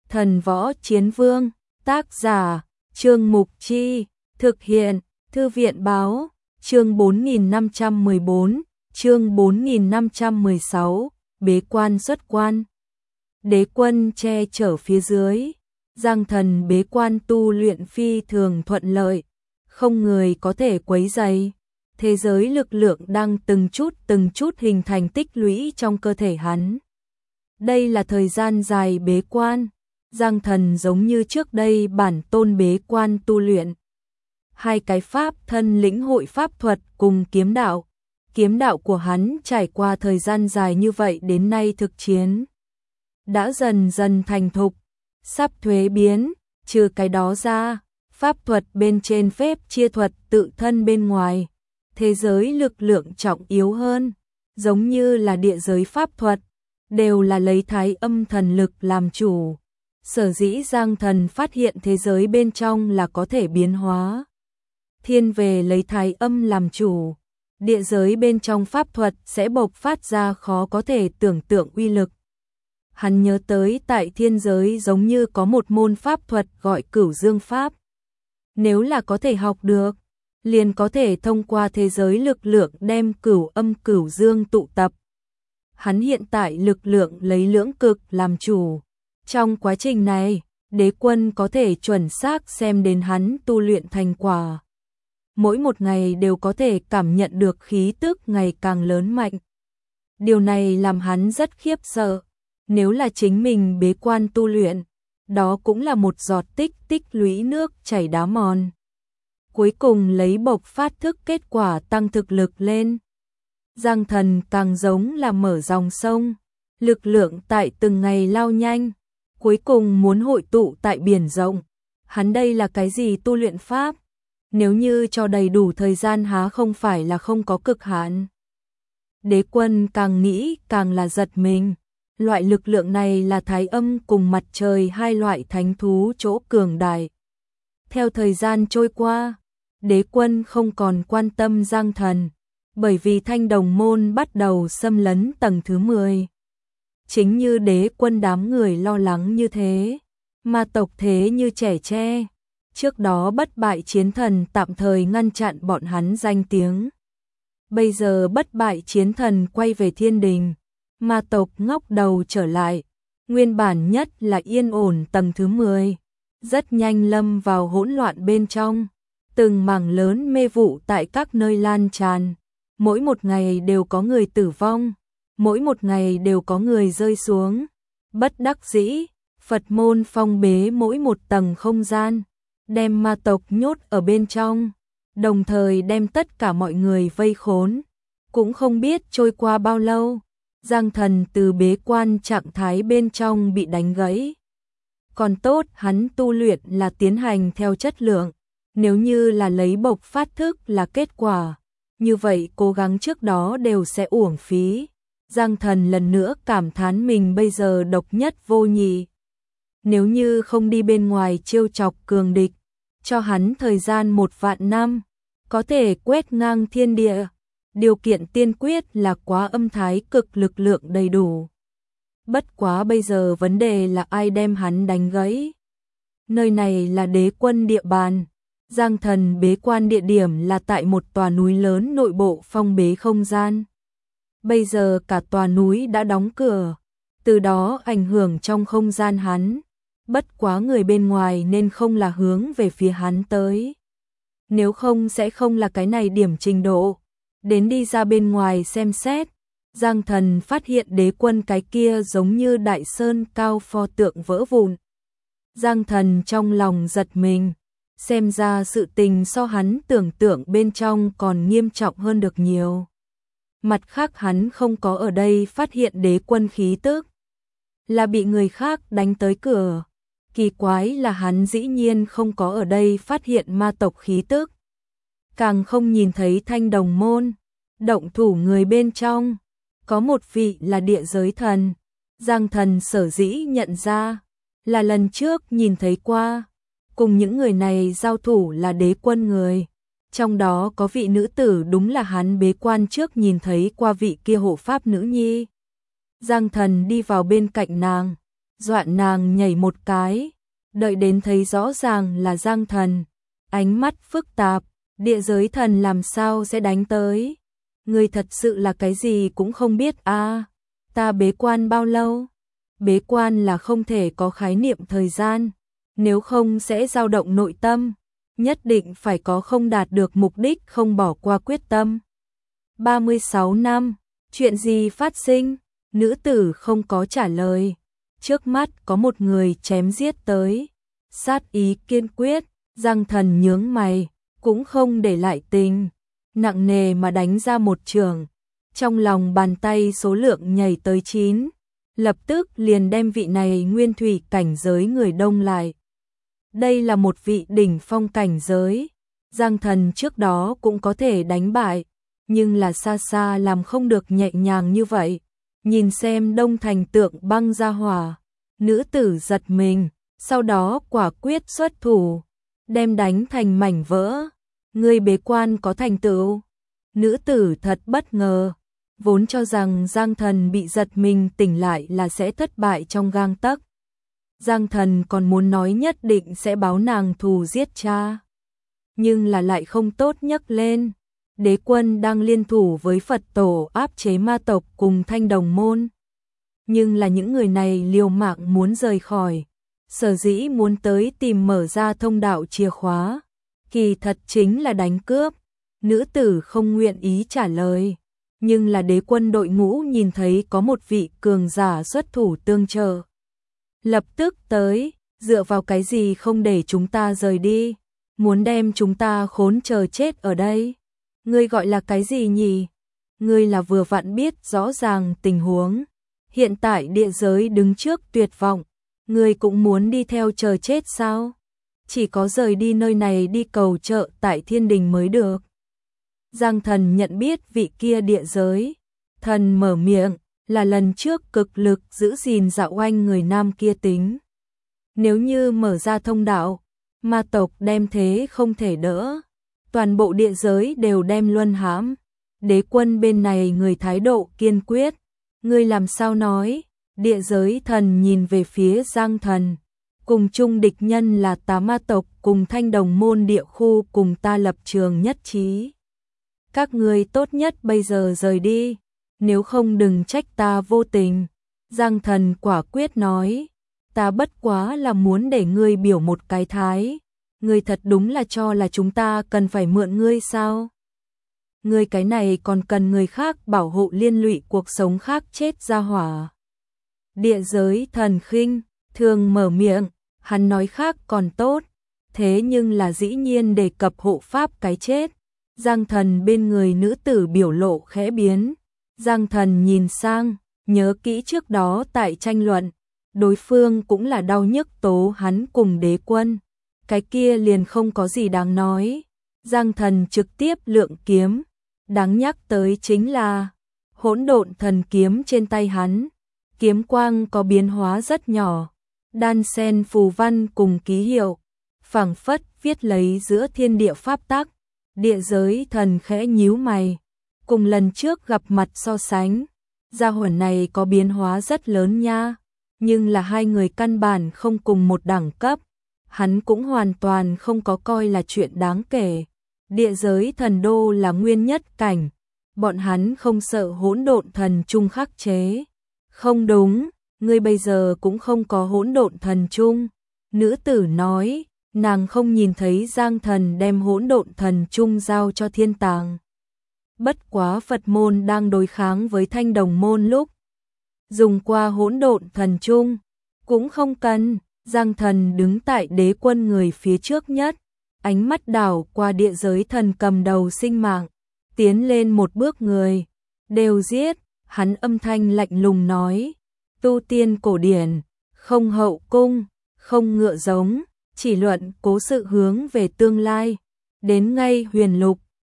Thần Võ Chiến Vương, tác giả, Trương Mục Chi, thực hiện, Thư viện báo, chương 4514, chương 4516, bế quan xuất quan. Đế quân che chở phía dưới, Giang Thần bế quan tu luyện phi thường thuận lợi, không người có thể quấy rầy. Thế giới lực lượng đang từng chút hình thành tích lũy trong cơ thể hắn. Đây là thời gian dài bế quan, Giang Thần giống như trước đây bản tôn bế quan tu luyện. Hai cái pháp thân lĩnh hội pháp thuật cùng kiếm đạo của hắn trải qua thời gian dài như vậy đến nay thực chiến đã dần dần thành thục, sắp thuế biến, trừ cái đó ra, pháp thuật bên trên phép chia thuật tự thân bên ngoài, thế giới lực lượng trọng yếu hơn, giống như là địa giới pháp thuật, đều là lấy thái âm thần lực làm chủ. Sở dĩ Giang Thần phát hiện thế giới bên trong là có thể biến hóa, thiên về lấy thái âm làm chủ, địa giới bên trong pháp thuật sẽ bộc phát ra khó có thể tưởng tượng uy lực. Hắn nhớ tới tại thiên giới giống như có một môn pháp thuật gọi Cửu Dương Pháp. Nếu là có thể học được, liền có thể thông qua thế giới lực lượng đem cửu âm cửu dương tụ tập. Hắn hiện tại lực lượng lấy lưỡng cực làm chủ. Trong quá trình này, đế quân có thể chuẩn xác xem đến hắn tu luyện thành quả. Mỗi một ngày đều có thể cảm nhận được khí tức ngày càng lớn mạnh. Điều này làm hắn rất khiếp sợ. Nếu là chính mình bế quan tu luyện, đó cũng là một giọt tích lũy nước chảy đá mòn. Cuối cùng lấy bộc phát thức kết quả tăng thực lực lên. Giang Thần càng giống là mở dòng sông, lực lượng tại từng ngày lao nhanh, cuối cùng muốn hội tụ tại biển rộng. Hắn đây là cái gì tu luyện pháp? Nếu như cho đầy đủ thời gian há không phải là không có cực hạn. Đế quân càng nghĩ càng là giật mình. Loại lực lượng này là thái âm cùng mặt trời hai loại thánh thú chỗ cường đại. Theo thời gian trôi qua, đế quân không còn quan tâm Giang Thần, bởi vì Thanh Đồng Môn bắt đầu xâm lấn tầng thứ 10. Chính như đế quân đám người lo lắng như thế, ma tộc thế như trẻ tre. Trước đó bất bại chiến thần tạm thời ngăn chặn bọn hắn danh tiếng. Bây giờ bất bại chiến thần quay về thiên đình, ma tộc ngóc đầu trở lại, nguyên bản nhất là yên ổn tầng thứ 10, rất nhanh lâm vào hỗn loạn bên trong, từng mảng lớn mê vụ tại các nơi lan tràn, mỗi một ngày đều có người tử vong, mỗi một ngày đều có người rơi xuống, bất đắc dĩ, Phật môn phong bế mỗi một tầng không gian, đem ma tộc nhốt ở bên trong, đồng thời đem tất cả mọi người vây khốn, cũng không biết trôi qua bao lâu. Giang Thần từ bế quan trạng thái bên trong bị đánh gãy. Còn tốt hắn tu luyện là tiến hành theo chất lượng, nếu như là lấy bộc phát thức là kết quả, như vậy cố gắng trước đó đều sẽ uổng phí. Giang Thần lần nữa cảm thán mình bây giờ độc nhất vô nhị. Nếu như không đi bên ngoài trêu chọc cường địch, cho hắn thời gian 1.000 năm, có thể quét ngang thiên địa. Điều kiện tiên quyết là quá âm thái cực lực lượng đầy đủ. Bất quá bây giờ vấn đề là ai đem hắn đánh gãy. Nơi này là đế quân địa bàn. Giang Thần bế quan địa điểm là tại một tòa núi lớn nội bộ phong bế không gian. Bây giờ cả tòa núi đã đóng cửa, từ đó ảnh hưởng trong không gian hắn. Bất quá người bên ngoài nên không là hướng về phía hắn tới. Nếu không sẽ không là cái này điểm trình độ. Đến đi ra bên ngoài xem xét, Giang Thần phát hiện đế quân cái kia giống như đại sơn cao pho tượng vỡ vụn. Giang Thần trong lòng giật mình, xem ra sự tình so hắn tưởng tượng bên trong còn nghiêm trọng hơn được nhiều. Mặt khác hắn không có ở đây phát hiện đế quân khí tức, là bị người khác đánh tới cửa. Kỳ quái là hắn dĩ nhiên không có ở đây phát hiện ma tộc khí tức. Càng không nhìn thấy Thanh Đồng Môn, động thủ người bên trong, có một vị là địa giới thần. Giang Thần sở dĩ nhận ra, là lần trước nhìn thấy qua, cùng những người này giao thủ là đế quân người. Trong đó có vị nữ tử đúng là hắn bế quan trước nhìn thấy qua vị kia hộ pháp nữ nhi. Giang Thần đi vào bên cạnh nàng, dọa nàng nhảy một cái, đợi đến thấy rõ ràng là Giang Thần, ánh mắt phức tạp, địa giới thần làm sao sẽ đánh tới? Ngươi thật sự là cái gì cũng không biết à? Ta bế quan bao lâu? Bế quan là không thể có khái niệm thời gian, nếu không sẽ dao động nội tâm, nhất định phải có không đạt được mục đích không bỏ qua quyết tâm. 36 năm, chuyện gì phát sinh? Nữ tử không có trả lời. Trước mắt có một người chém giết tới. Sát ý kiên quyết, Giang Thần nhướng mày, cũng không để lại tình. Nặng nề mà đánh ra một chưởng. Trong lòng bàn tay số lượng nhảy tới 9. Lập tức liền đem vị này nguyên thủy cảnh giới người đông lại. Đây là một vị đỉnh phong cảnh giới. Giang Thần trước đó cũng có thể đánh bại, nhưng là xa xa làm không được nhẹ nhàng như vậy. Nhìn xem Đông Thành tượng băng ra hỏa, nữ tử giật mình, sau đó quả quyết xuất thủ, đem đánh thành mảnh vỡ. Ngươi bế quan có thành tựu. Nữ tử thật bất ngờ, vốn cho rằng Giang Thần bị giật mình tỉnh lại là sẽ thất bại trong gang tấc. Giang Thần còn muốn nói nhất định sẽ báo nàng thù giết cha, nhưng là lại không tốt nhấc lên. Đế quân đang liên thủ với Phật tổ áp chế ma tộc cùng Thanh Đồng môn. Nhưng là những người này liều mạng muốn rời khỏi, sở dĩ muốn tới tìm mở ra thông đạo chìa khóa, kỳ thật chính là đánh cướp. Nữ tử không nguyện ý trả lời, nhưng là đế quân đội ngũ nhìn thấy có một vị cường giả xuất thủ tương trợ. Lập tức tới, dựa vào cái gì không để chúng ta rời đi, muốn đem chúng ta khốn chờ chết ở đây. Ngươi gọi là cái gì nhỉ? Ngươi là vừa vặn biết rõ ràng tình huống. Hiện tại địa giới đứng trước tuyệt vọng, ngươi cũng muốn đi theo chờ chết sao? Chỉ có rời đi nơi này đi cầu trợ tại thiên đình mới được. Giang Thần nhận biết vị kia địa giới. Thần mở miệng, là lần trước cực lực giữ gìn Dạo Oanh người nam kia tính. Nếu như mở ra thông đạo, ma tộc đem thế không thể đỡ. Toàn bộ địa giới đều đem luân hãm. Đế quân bên này người thái độ kiên quyết. Ngươi làm sao nói? Địa giới thần nhìn về phía Giang Thần. Cùng chung địch nhân là Tà ma tộc cùng Thanh Đồng môn địa khu cùng ta lập trường nhất trí. Các ngươi tốt nhất bây giờ rời đi, nếu không đừng trách ta vô tình. Giang Thần quả quyết nói, ta bất quá là muốn để ngươi biểu một cái thái. Ngươi thật đúng là cho là chúng ta cần phải mượn ngươi sao? Ngươi cái này còn cần người khác bảo hộ liên lụy cuộc sống khác chết ra hỏa. Địa giới thần khinh, thường mở miệng, hắn nói khác còn tốt, thế nhưng là dĩ nhiên đề cập hộ pháp cái chết. Giang Thần bên người nữ tử biểu lộ khẽ biến. Giang Thần nhìn sang, nhớ kỹ trước đó tại tranh luận, đối phương cũng là đau nhức tố hắn cùng đế quân. Cái kia liền không có gì đáng nói. Giang Thần trực tiếp lượng kiếm. Đáng nhắc tới chính là hỗn độn thần kiếm trên tay hắn. Kiếm quang có biến hóa rất nhỏ, đan xen phù văn cùng ký hiệu, phảng phất viết lấy giữa thiên địa pháp tắc. Địa giới thần khẽ nhíu mày, cùng lần trước gặp mặt so sánh, gia hỏa này có biến hóa rất lớn nha, nhưng là hai người căn bản không cùng một đẳng cấp, hắn cũng hoàn toàn không có coi là chuyện đáng kể. Địa giới thần đô là nguyên nhất cảnh, bọn hắn không sợ hỗn độn thần trung khắc chế. Không đúng, ngươi bây giờ cũng không có hỗn độn thần trung. Nữ tử nói, nàng không nhìn thấy Giang Thần đem hỗn độn thần trung giao cho thiên tàng. Bất quá Phật môn đang đối kháng với Thanh Đồng môn lúc dùng qua hỗn độn thần trung, cũng không cần. Giang Thần đứng tại đế quân người phía trước nhất, ánh mắt đảo qua địa giới thần cầm đầu sinh mạng, tiến lên một bước người, đều giết. Hắn âm thanh lạnh lùng nói, tu tiên cổ điển, không hậu cung, không ngựa giống, chỉ luận cố sự hướng về tương lai, đến ngay huyền lục,